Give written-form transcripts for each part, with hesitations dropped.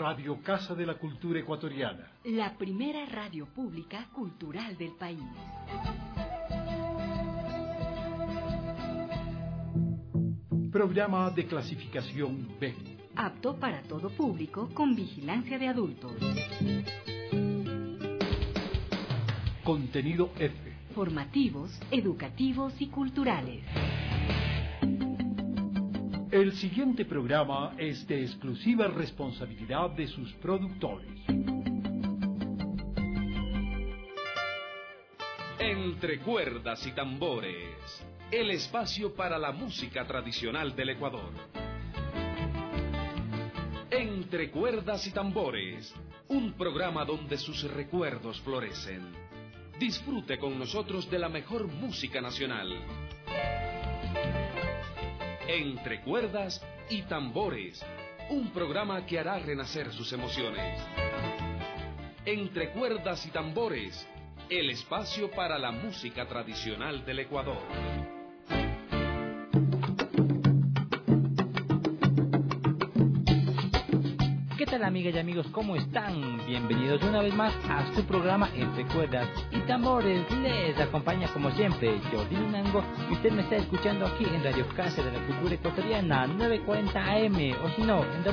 Radio Casa de la Cultura Ecuatoriana. La primera radio pública cultural del país. Programa de clasificación B. Apto para todo público con vigilancia de adultos. Contenido F. Formativos, educativos y culturales. El siguiente programa es de exclusiva responsabilidad de sus productores. Entre cuerdas y tambores, el espacio para la música tradicional del Ecuador. Entre cuerdas y tambores, un programa donde sus recuerdos florecen. Disfrute con nosotros de la mejor música nacional. Entre cuerdas y tambores, un programa que hará renacer sus emociones. Entre cuerdas y tambores, el espacio para la música tradicional del Ecuador. ¿Qué tal, amigas y amigos? ¿Cómo están? Bienvenidos una vez más a su programa Entre Cuerdas y Tambores. Les acompaña como siempre Jordi Lunango y usted me está escuchando aquí en Radio Casa de la Cultura Ecuatoriana 940 AM o si no en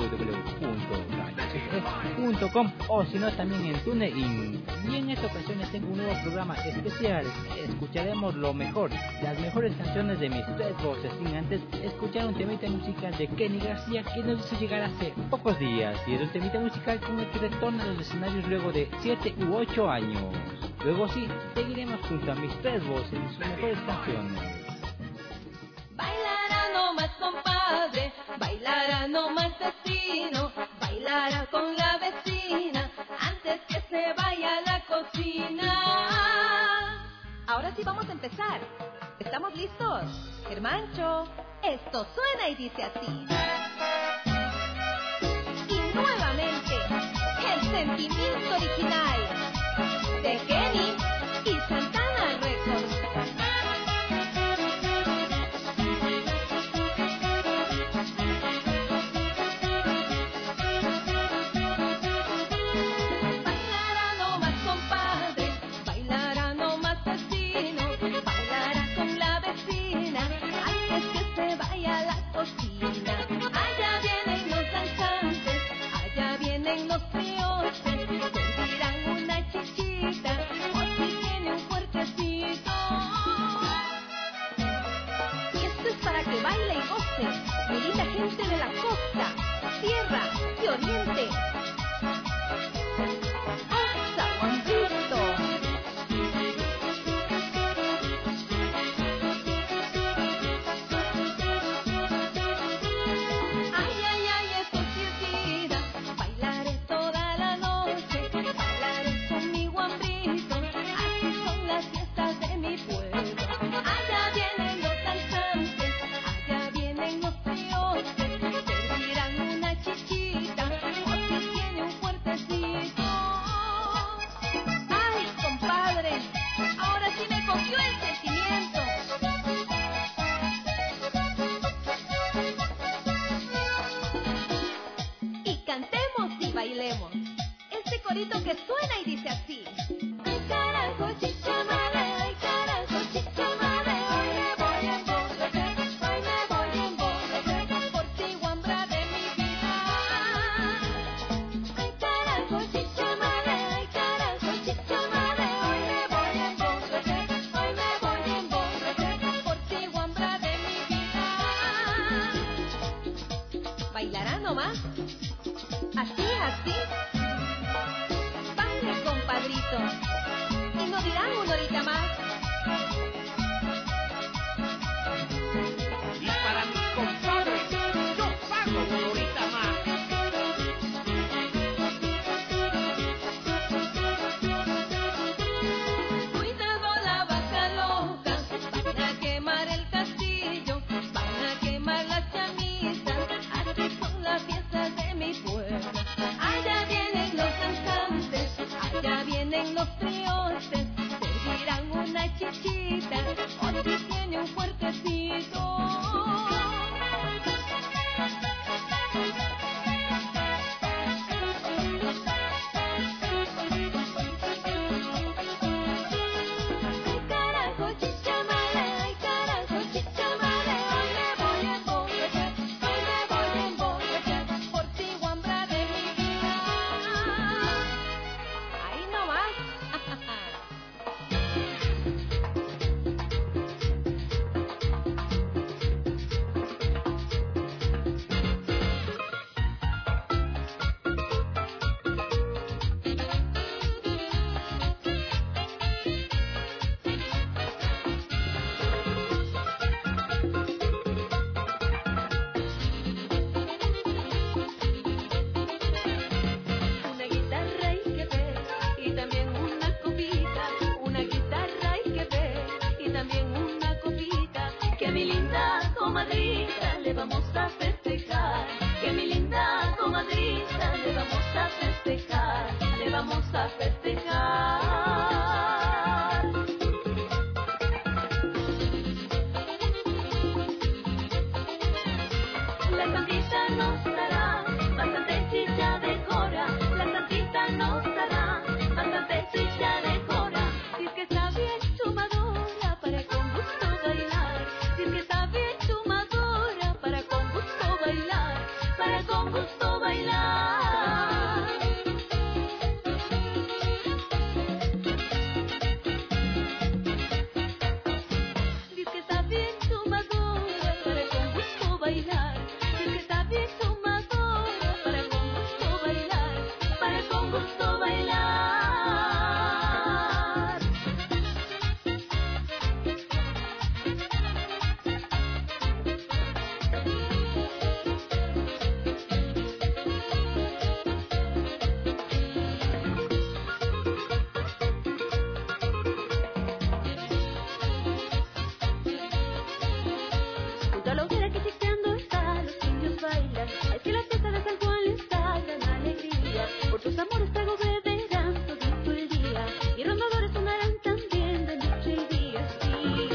www.radioccs.com o si no también en TuneIn. Y en esta ocasión les tengo un nuevo programa especial. Escucharemos lo mejor, las mejores canciones de mis tres voces, sin antes escuchar un temita musical de Kenny García que nos hizo llegar hace pocos días. Y es un temita musical con el que retorna a los escenarios luego de 7 u 8 años. Luego sí, seguiremos junto a mis tres voces y sus mejores canciones. Bailará nomás, compadre, bailará nomás vecino, bailará con la vecina antes que se vaya a la cocina. Ahora sí vamos a empezar. ¿Estamos listos? Germancho, esto suena y dice así. Nuevamente, el sentimiento original de Kenny y Santana Records. Bailará nomás, compadre, bailará nomás vecino, bailará con la vecina antes que se vaya a la cocina. Allá vienen los danzantes, allá vienen los peores, servirán una chichita o si tiene un fuertecito. Y esto es para que baile y goce, mi linda gente de la costa, tierra y oriente. ¡Osa, Juancito! Ay, ay, ay, esto sí es vida. Bailaré toda la noche, bailaré con mi guambrito. Así son las fiestas de mi pueblo. Allá vienen los danzantes, allá vienen los peores, servirán una chichita o si tiene un fuertecito. Ay, compadre, ahora sí me cogió el sentimiento. Y cantemos y bailemos este corito que suena y dice así. Ay, carajo, chicha madre, ay, carajo, chicha madre, hoy me voy a emborrachar, hoy me voy a emborrachar por ti, guambra de mi vida. Ay, carajo, chicha madre, ay, carajo, chicha madre, hoy me voy a emborrachar, hoy me voy a emborrachar por ti, guambra de mi vida. ¿Bailarán nomás? Así, así. Baile, compadrito. Y no dirán una horita más. Y para mis compadres, yo pago una horita más. Cuidado la vaca loca, van a quemar el castillo, van a quemar las chamisas, así son las fiestas de mi pueblo. Allá vienen los danzantes, allá vienen los triotes, servirán una chichita o si tiene un fuertecito. La santita nos dará bastante chicha de cora. La santita nos dará bastante chicha de cora. Si es que está bien chumadora para con gusto bailar. Si es que está bien chumadora para con gusto bailar. Para con gusto bailar. Si es que está bien chumadora para con gusto bailar. Si es que está bien chumadora para con gusto bailar. Para con gusto bailar. Junto a la hoguera que chisteando está, los indios bailan. Es que la fiesta de San Juan les da gran alegría. Por sus amores trago beberán todito el día. Y rondadores sonarán también de noche y día, sí.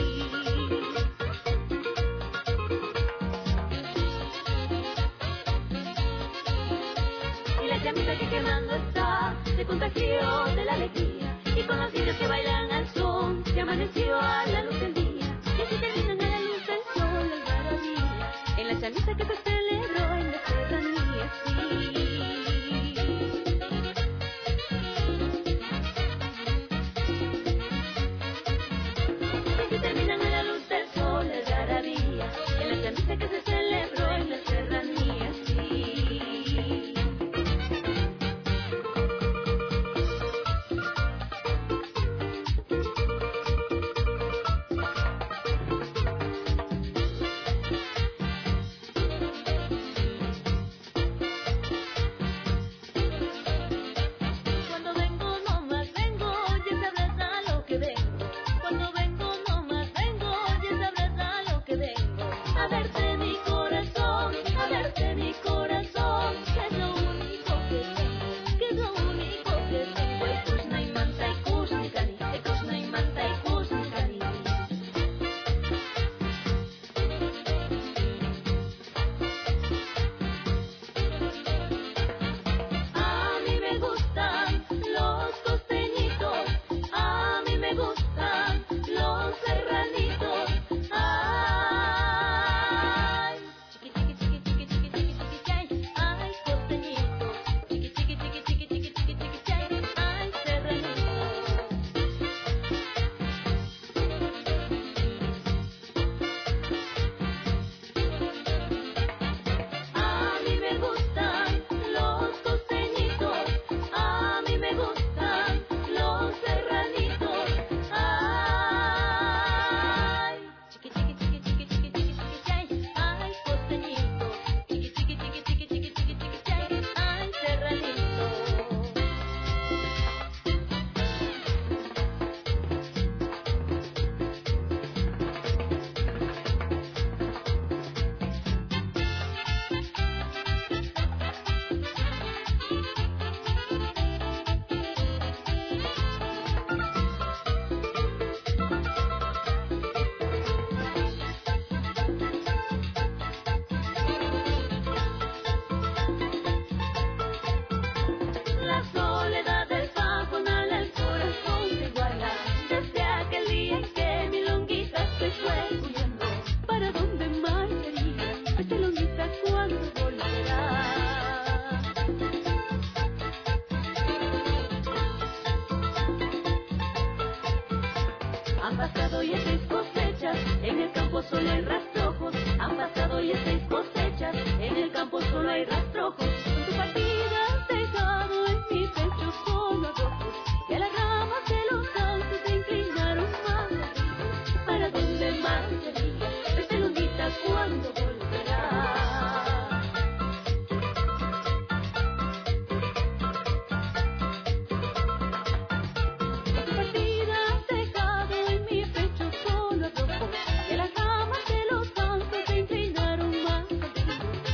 Y la llamita que quemando está, se contagió de la alegría. Y con los indios que bailan al son, se amaneció a la luz del día. Y así terminan a la luz del sol algarabía. En la chamisa que se celebró en la serranía, sí. Y así terminan a la luz del sol algarabía. En la chamisa que se celebró en la serranía, sí. Cuando vengo nomás vengo, ya sabrás a lo que vengo. Cuando vengo nomás vengo, ya sabrás a lo que vengo. A verte mi corazón, a verte mi corazón. Que es lo único que tengo, que es lo único que tengo. Es Krishna y Manta y Kushnikani, es Krishna y Manta y Kushnikani. A mí me gustan los costeñitos, a mí me gustan los serranitos. Ay, chiqui chiqui chiqui chiqui chiqui chiqui chiqui chay, ay costeñito. Chiqui chiqui chiqui chiqui chiqui chiqui chiqui chay, ay serranito. A mí me gustan los costeñitos, a mí me gustan los serranitos. Ay, chiqui chiqui chiqui chiqui chiqui chiqui chiqui chay, ay costeñito. Chiqui chiqui chiqui chiqui chiqui chiqui chiqui chay, ay serranito. La soledad del pajonal al corazón se iguala. Desde aquel día en que mi longuita se fue huyendo. ¿Para dónde marcharía esta longuita cuando volverá? Han pasado ya 6 cosechas, en el campo solo hay rastrojos. Han pasado ya 6 cosechas, en el campo solo hay rastrojos. Con tu partida has dejado en mi pecho solo arrojos. Y a las ramas de los sauces se inclinaron más. ¿Para dónde marcharía esta lunita cuando volverá? Con tu partida has dejado en mi pecho solo arrojos. Y a las ramas de los sauces se inclinaron más.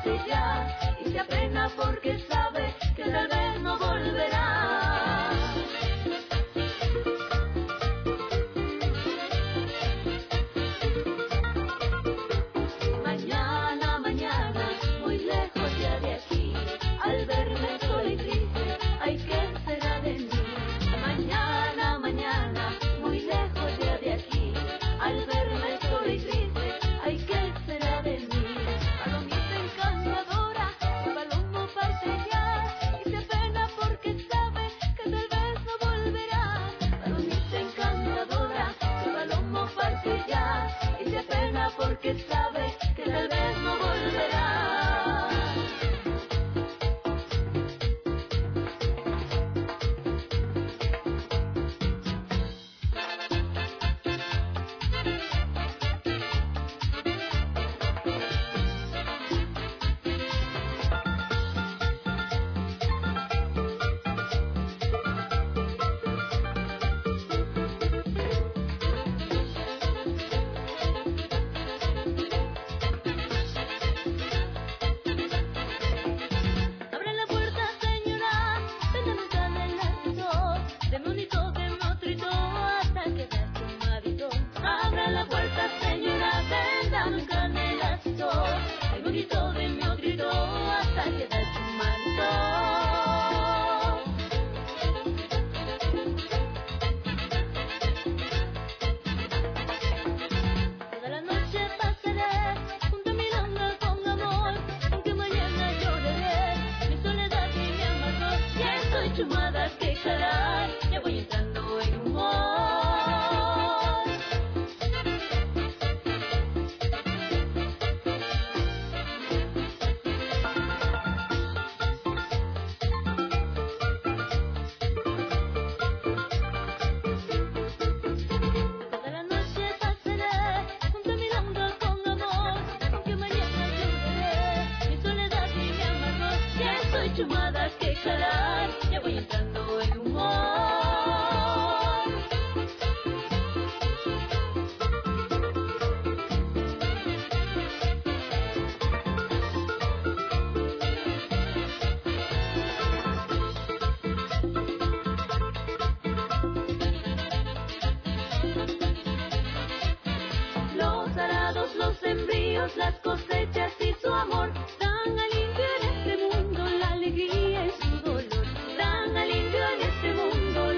parte ya y se apena porque sabe que tal vez no volverá. Mañana, mañana, muy lejos ya de aquí, al verme sola y triste, ay, ¿qué será de mí? Mañana, mañana, muy lejos ya de aquí, al verme sola y triste, ay, ¿qué será de mí? Palomita encantadora, el palomo parte ya y se apena porque sabe que tal vez no volverá. Palomita encantadora, el palomo parte ya y se apena porque sabe que tal vez no volverá. Abre la puerta, señora, véndame un canelazo, deme un hito, deme otro hito, hasta quedar chumadito. Abre la puerta, señora, véndame un canelazo, deme un hito, deme otro hito, hasta quedar chumadito. Toda la noche pasaré junto a mi longa con amor, aunque mañana lloraré mi soledad y mi amargor. Ya estoy chumada, que caray, ya voy entrando en humor. Toda la noche pasaré junto a mi longa con amor, aunque mañana lloraré mi soledad y mi amargor. Ya estoy chumada, que caray, ya voy entrando en humor. Los arados, los sembríos, las cosechas y su amor dan alivio en este mundo, la alegría y su dolor. Dan alivio en este mundo,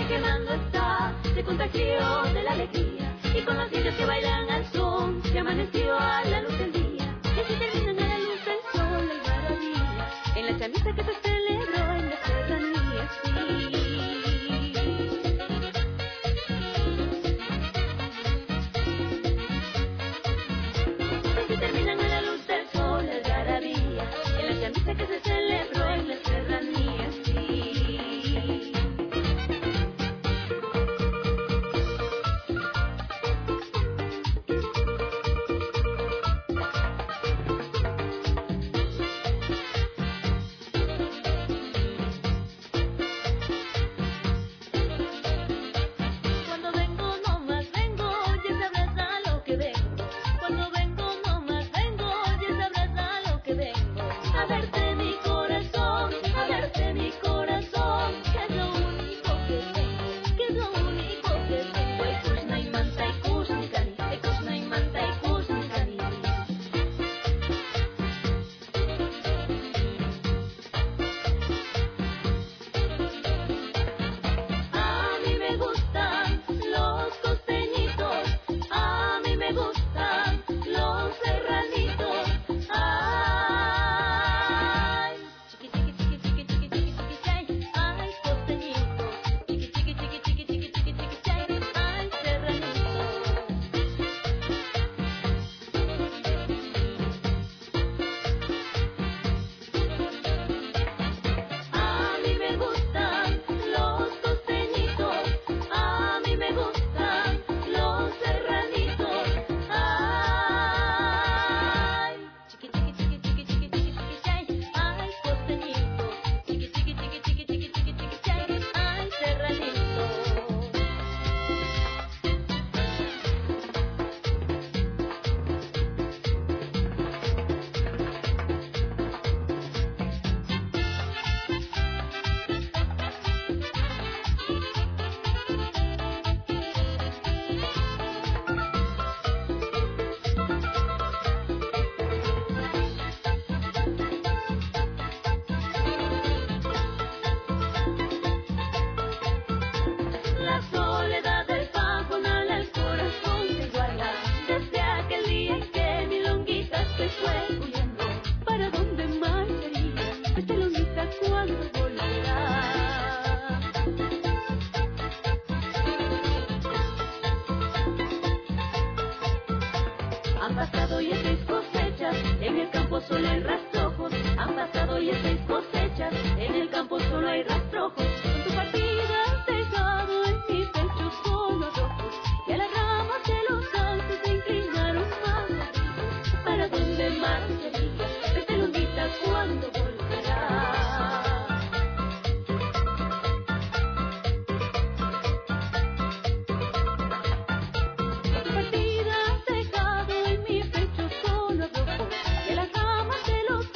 quemando está, se contagió de la alegría. Y con los niños que bailan al son, se amaneció a la luz del día. Y así terminan a la luz del sol la algarabía. En la chamisa que se celebró en la serranía, sí. Terminan a la luz del sol la algarabía, en la chamisa que se celebró en la serranía, sí. Cuando vengo no más vengo, ya sabrás a lo que vengo. Cuando vengo no más vengo, ya sabrás a lo que vengo. A verte mi corazón, a verte mi corazón, que es lo único que tengo, que es lo único que tengo. Ay, Krishna y manta y Kushnikani, ay, Krishna y manta y Kushnikani. A mí me gustan los costeñitos, a mí me gustan los serranitos. Ay, chiqui chiqui chiqui chiqui chiqui chiqui chiqui chay, ay costeñitos, chiqui chiqui chiqui chiqui chiqui chiqui chiqui chay, ay serranitos. A mí me gustan los costeñitos, a mí me gustan los serranitos. Ay, chiqui chiqui chiqui chiqui chiqui chiqui chiqui chay, ay costeñitos, chiqui chiqui chiqui chiqui chiqui chiqui chiqui chay, ay serranitos. La soledad del pajonal al corazón se iguala. Desde aquel día en que mi longuita se fue huyendo, ¿para dónde marcharía esta longuita cuando volverá? Han pasado ya 6 cosechas, en el campo solo hay rastrojos. Han pasado ya 6 cosechas, en el campo solo hay rastrojos. Con tu partida has dejado en mi pecho solo rojos, y a las ramas de los sauces se inclinaron más arriba. ¿Para dónde marcharía esta longuita cuando volverá? Tu partida has dejado en mi pecho solo rojos, y a las ramas de los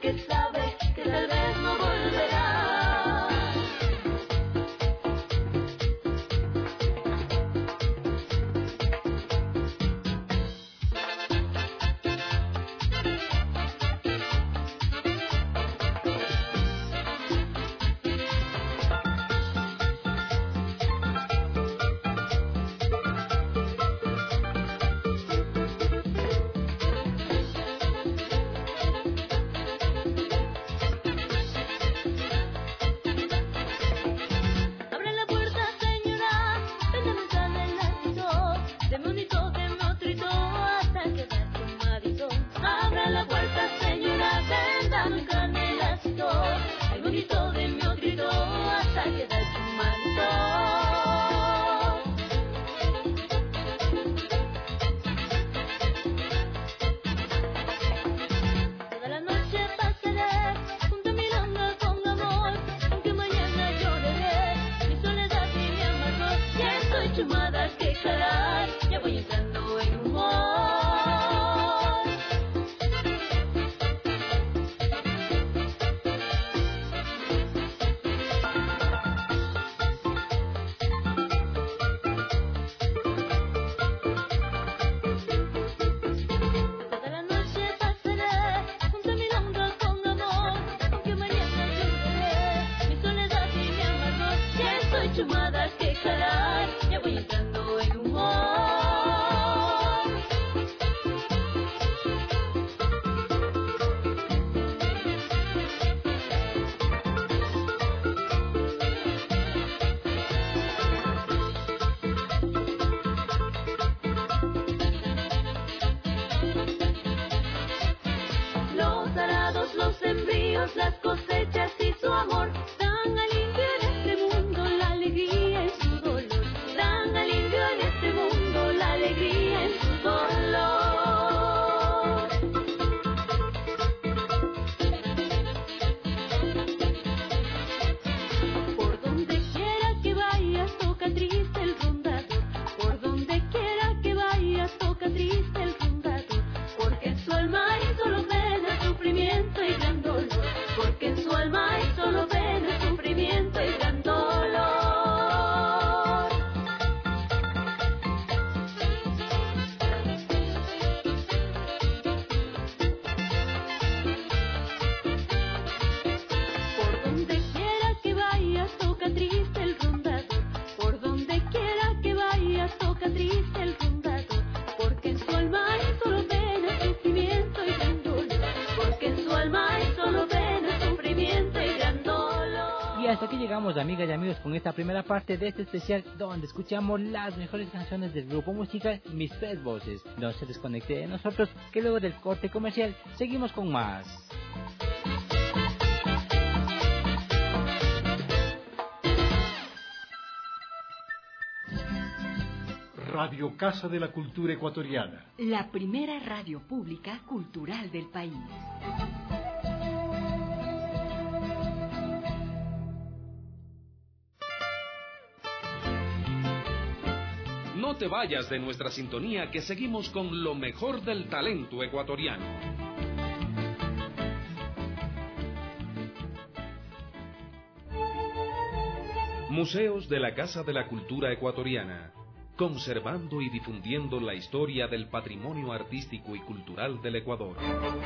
porque sabe que tal vez no volverá. Las cosechas y su amor dan alivio en este mundo, la alegría en su dolor. Dan alivio en este mundo, la alegría en su dolor. Por donde quiera que vayas toca triste el rondador. Por donde quiera que vayas toca triste el rondador. Porque en su alma hay solo pena, sufrimiento y gran dolor. Porque en su alma hay solo pena, sufrimiento y gran dolor. Por donde quiera que vayas toca triste el rondador. Por donde quiera que vayas toca triste el rondador. Porque en su alma hay solo pena, sufrimiento y gran dolor. Porque en su alma hay solo pena, sufrimiento y gran dolor. Y hasta aquí llegamos, amigas y amigos, con esta primera parte de este especial donde escuchamos las mejores canciones del grupo musical Mis Tres Voces. No se desconecte de nosotros, que luego del corte comercial seguimos con más. Radio Casa de la Cultura Ecuatoriana. La primera radio pública cultural del país. No te vayas de nuestra sintonía, que seguimos con lo mejor del talento ecuatoriano. Museos de la Casa de la Cultura Ecuatoriana, conservando y difundiendo la historia del patrimonio artístico y cultural del Ecuador.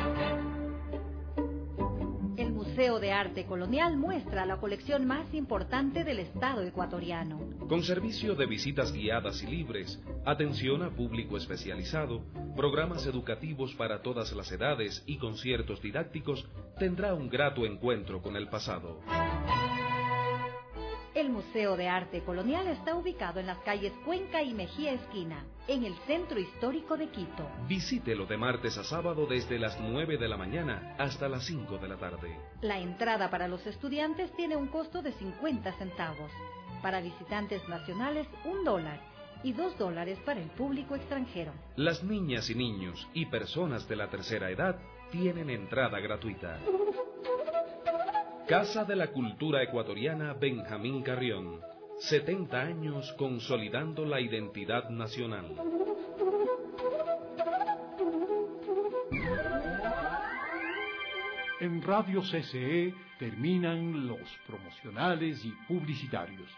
El Museo de Arte Colonial muestra la colección más importante del Estado ecuatoriano. Con servicio de visitas guiadas y libres, atención a público especializado, programas educativos para todas las edades y conciertos didácticos, tendrá un grato encuentro con el pasado. El Museo de Arte Colonial está ubicado en las calles Cuenca y Mejía Esquina, en el centro histórico de Quito. Visítelo de martes a sábado desde las 9 de la mañana hasta las 5 de la tarde. La entrada para los estudiantes tiene un costo de 50 centavos. Para visitantes nacionales, $1 y $2 para el público extranjero. Las niñas y niños y personas de la tercera edad tienen entrada gratuita. Casa de la Cultura Ecuatoriana Benjamín Carrión. 70 años consolidando la identidad nacional. En Radio CCE terminan los promocionales y publicitarios.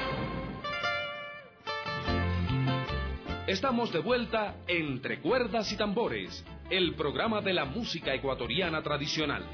Estamos de vuelta Entre Cuerdas y Tambores, el programa de la música ecuatoriana tradicional.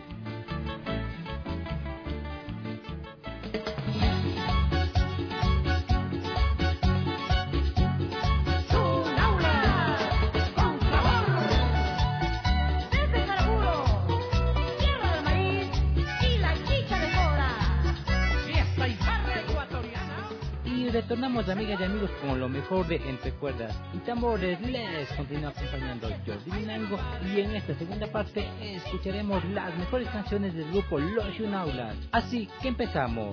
Retornamos, amigas y amigos, con lo mejor de Entre Cuerdas y Tambores. Les continúa acompañando Jordi Minango, y en esta segunda parte escucharemos las mejores canciones del grupo Los Yunaulas. Así que empezamos.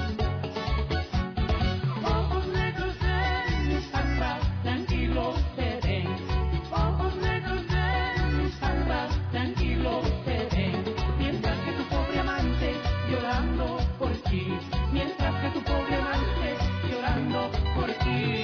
Ojos negros de mi samba, tranquilo seré. Ojos negros de mi samba, tranquilo seré. Mientras que tu pobre amante llorando por ti, mientras que tu pobre amante llorando por ti.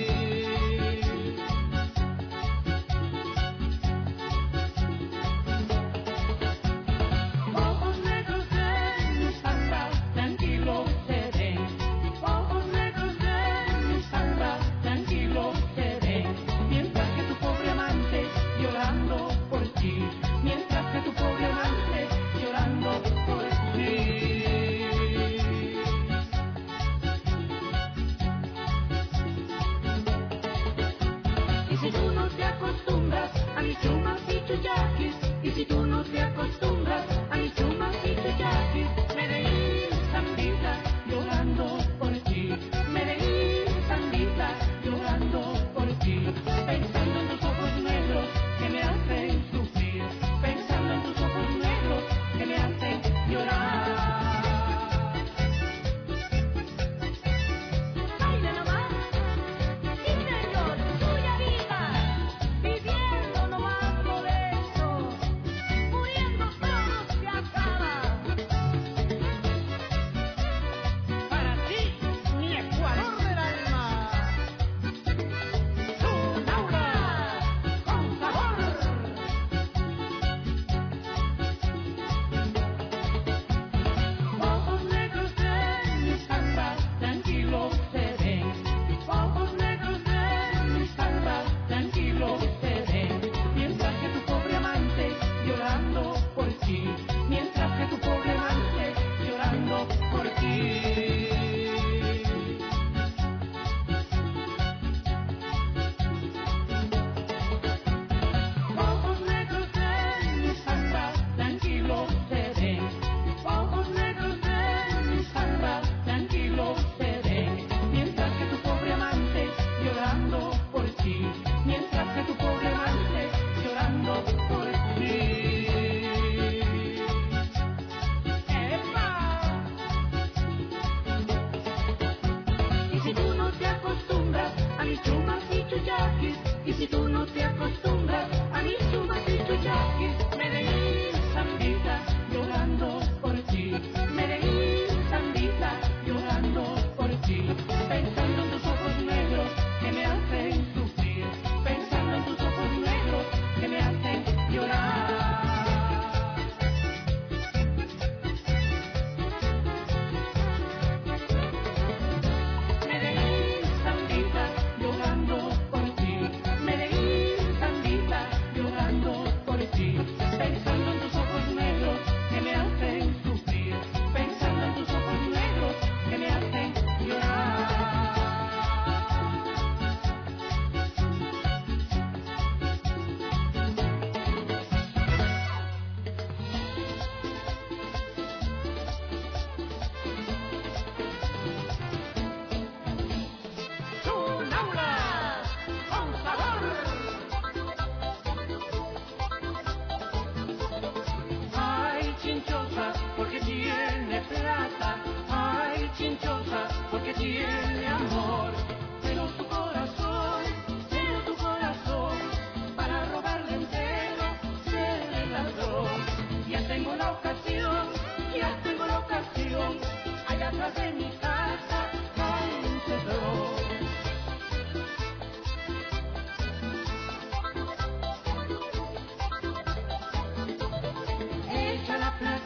Ojos negros de mi samba, tranquilo seré. Ojos negros de mi samba, tranquilo seré. Mientras que tu pobre amante llorando por ti, mientras que tu pobre amante llorando por ti. Y si tú no te acostumbras a mis chumas y chuyaquis, y si tú no te acostumbras a mis chumas y chuyaquis, Medellín, Zambita, llorando por ti. Medellín, Zambita, llorando por ti. Pensando en tus ojos negros que me hacen sufrir, pensando en tus ojos negros que me hacen llorar. Baile nomás, sí señor, tuya vida, viviendo nomás por eso, muriendo todo se acaba. Para ti, mi Ecuador del alma, un aura con sabor. Ojos negros de mi samba, tranquilo seré. Ojos negros de mi samba, tranquilo seré. Mientras que tu pobre amante llorando por ti, mientras que tu pobre amante llorando por ti. Ojos negros de mi samba, tranquilo seré. Ojos negros de mi samba, tranquilo seré. Mientras que tu pobre amante llorando por ti, mientras que tu pobre amante llorando por ti. ¡Epa! Y si tú no te acostumbras a mis chumas y chuyaquis, y si tú no te acostumbras a mis chumas y chuyaquis, Medellín, Zambita, llorando por ti. Medellín, Zambita, llorando por ti. Pensando en tus ojos negros que me hacen sufrir, pensando en tus ojos negros que me hacen llorar. Medellín, Zambita, llorando por ti. Medellín, Zambita, llorando por ti. Pensando en tus ojos negros que me hacen sufrir, pensando en tus ojos negros que me hacen llorar. Un aura con sabor. Ay, chinchosa, porque tiene plata. Ay, chinchosa, porque tiene amor. Pero tu corazón, para robarle entero, se le ladrón. Ya tengo la ocasión, allá atrás de mi casa hay un cedrón. Echa la plata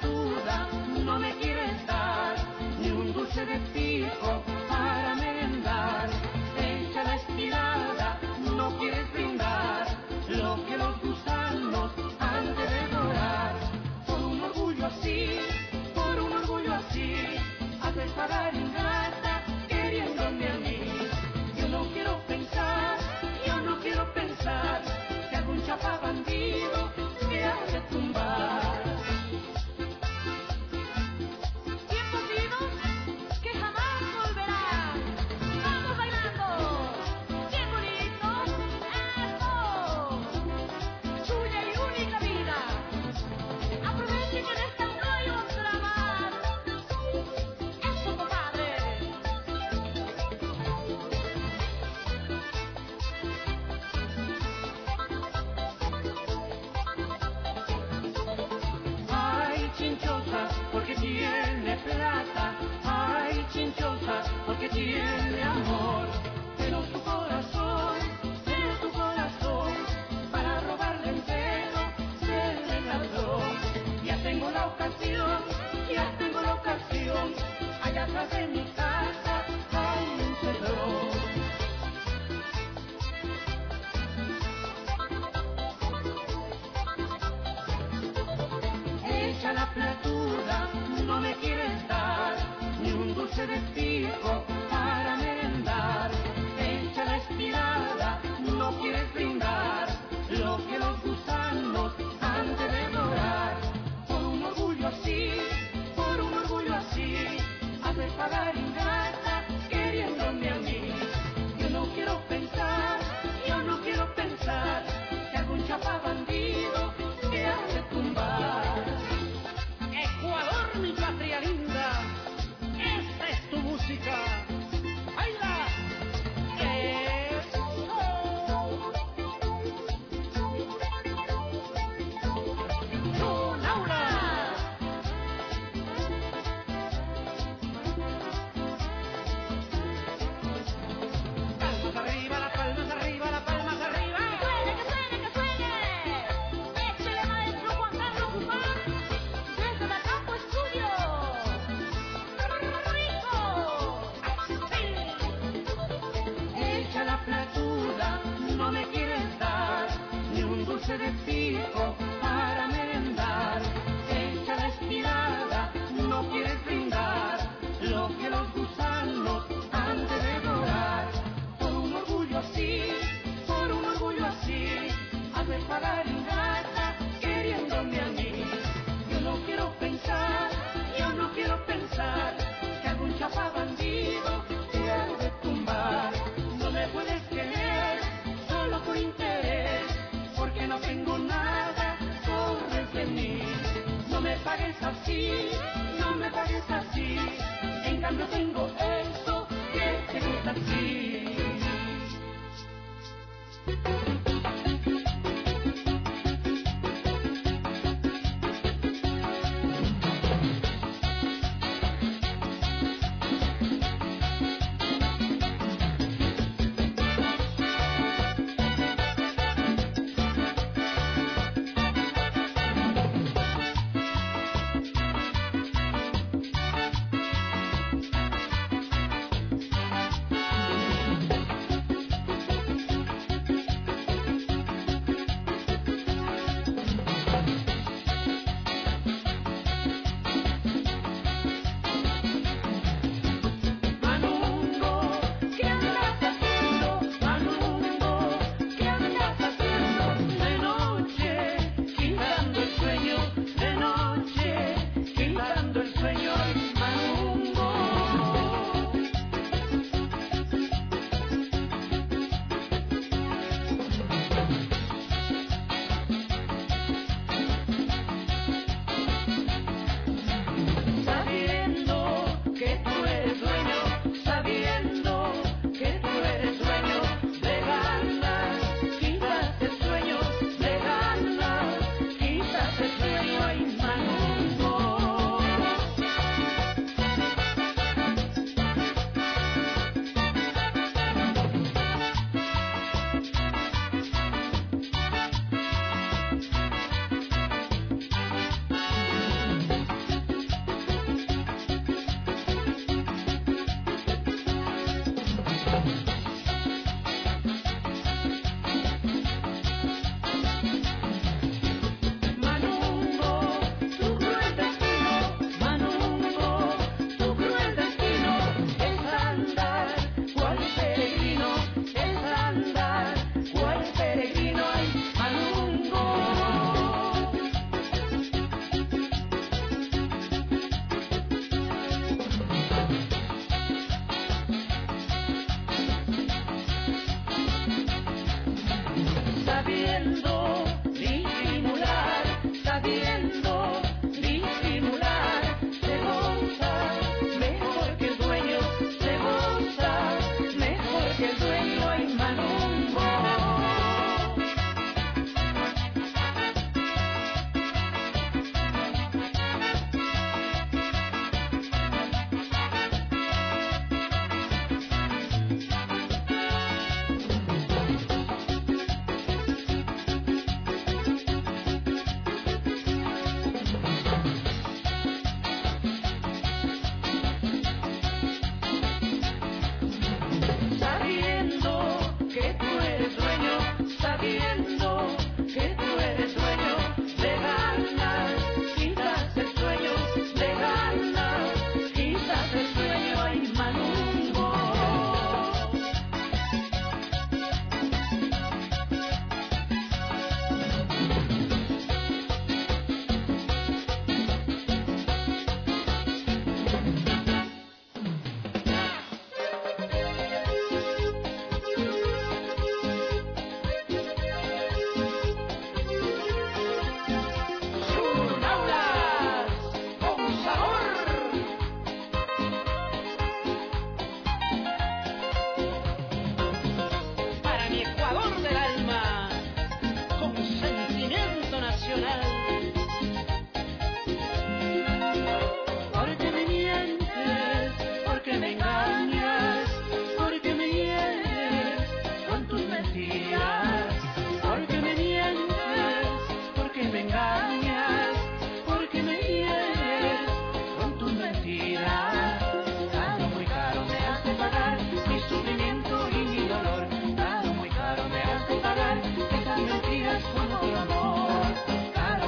Con otro amor, caro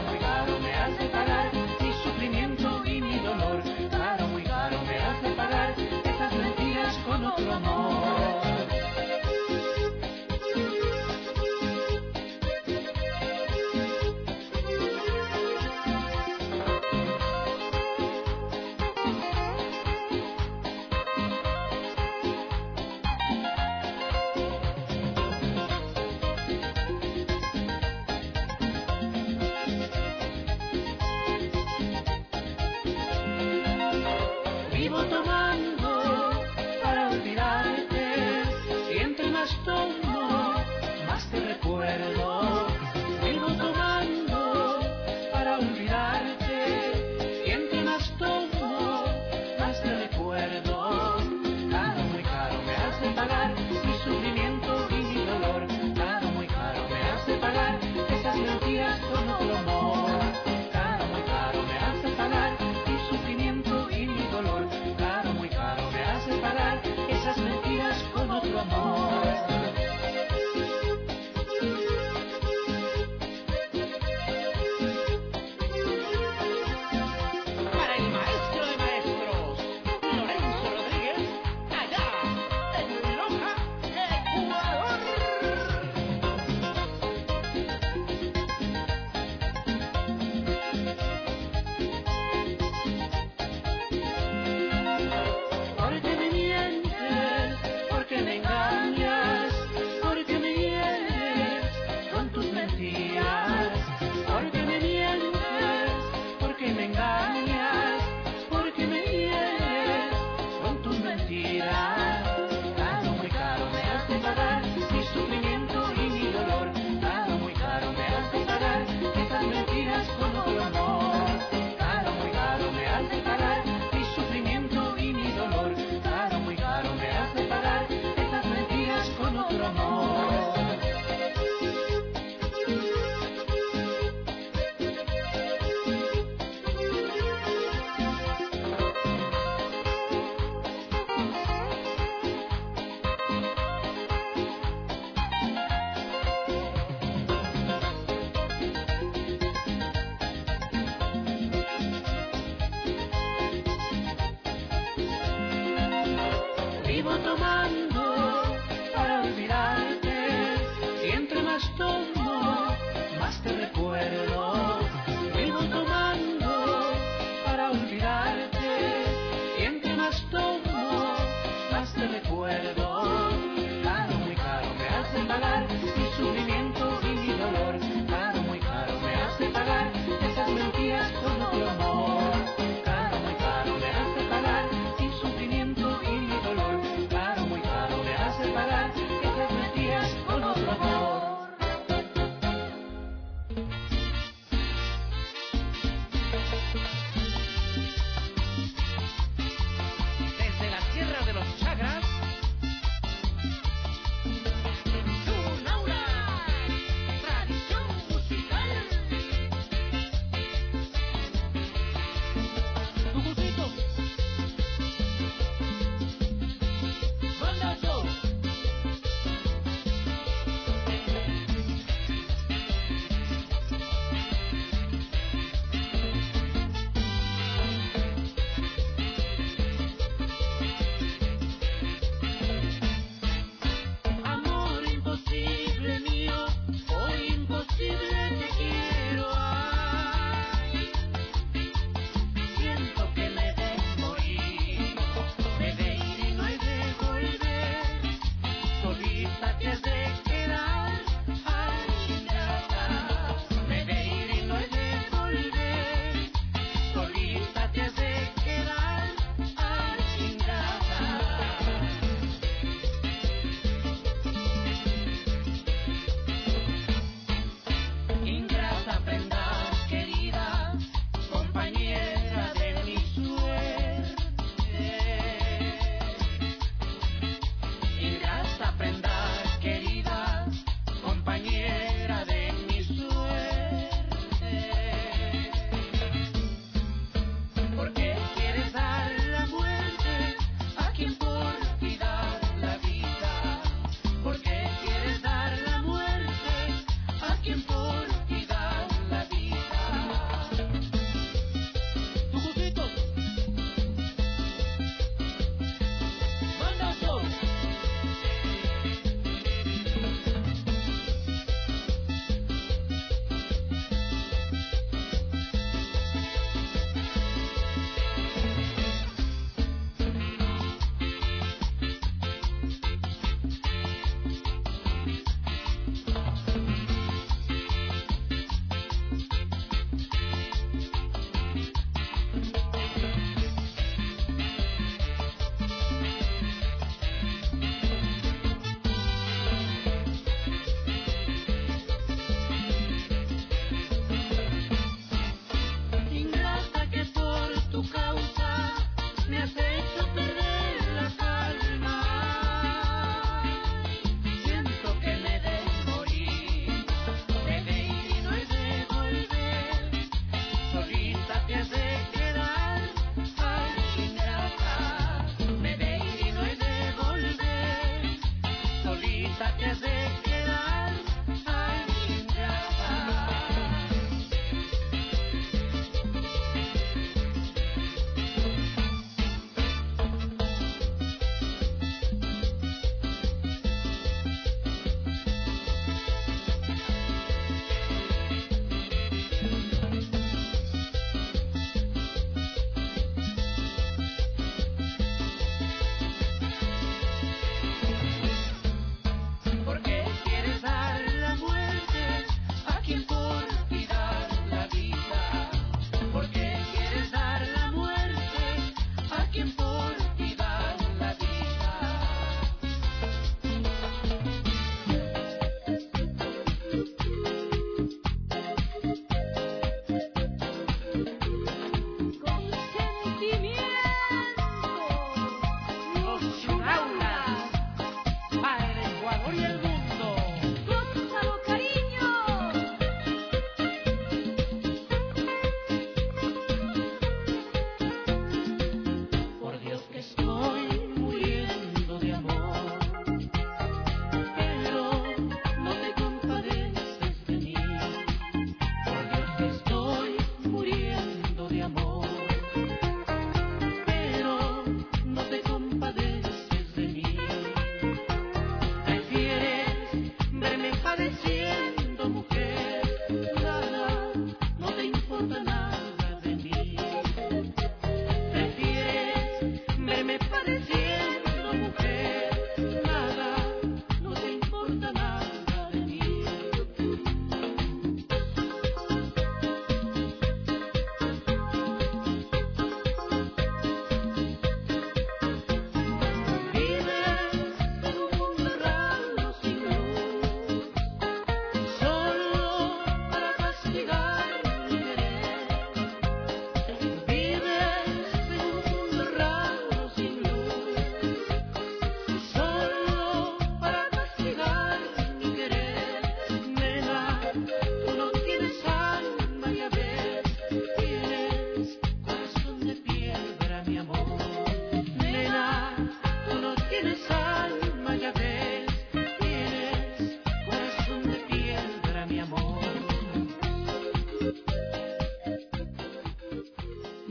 Vivo tomando para olvidarte, y entre más tomo, más te recuerdo. Vivo tomando para olvidarte, y entre más tomo, más te recuerdo. Caro, muy caro me hace pagar mi sufrimiento y mi dolor. Caro, muy caro me hace pagar esas mentiras con otro amor. Caro, muy caro me hace pagar mi sufrimiento y mi dolor. Caro, muy caro me hace pagar esas mentiras con otro amor.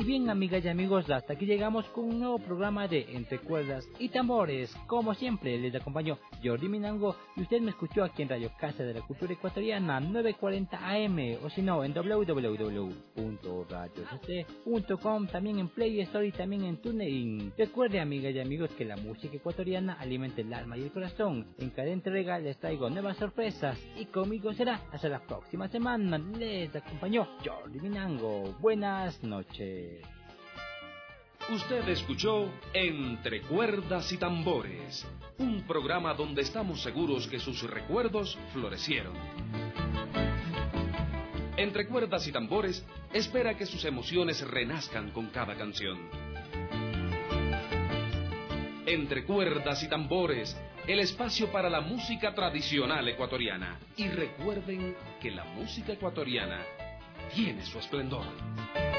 bien, amigas y amigos, hasta aquí llegamos con un nuevo programa de Entre Cuerdas y Tambores. Como siempre, les acompañó Jordi Minango y usted me escuchó aquí en Radio Casa de la Cultura Ecuatoriana 940 AM o si no en www.radiocc.com, también en Play Store y también en TuneIn. Recuerde, amigas y amigos, que la música ecuatoriana alimenta el alma y el corazón. En cada entrega les traigo nuevas sorpresas y conmigo será hasta la próxima semana. Les acompañó Jordi Minango. Buenas noches. Usted escuchó Entre Cuerdas y Tambores, un programa donde estamos seguros que sus recuerdos florecieron. Entre Cuerdas y Tambores espera que sus emociones renazcan con cada canción. Entre Cuerdas y Tambores, el espacio para la música tradicional ecuatoriana. Y recuerden que la música ecuatoriana tiene su esplendor.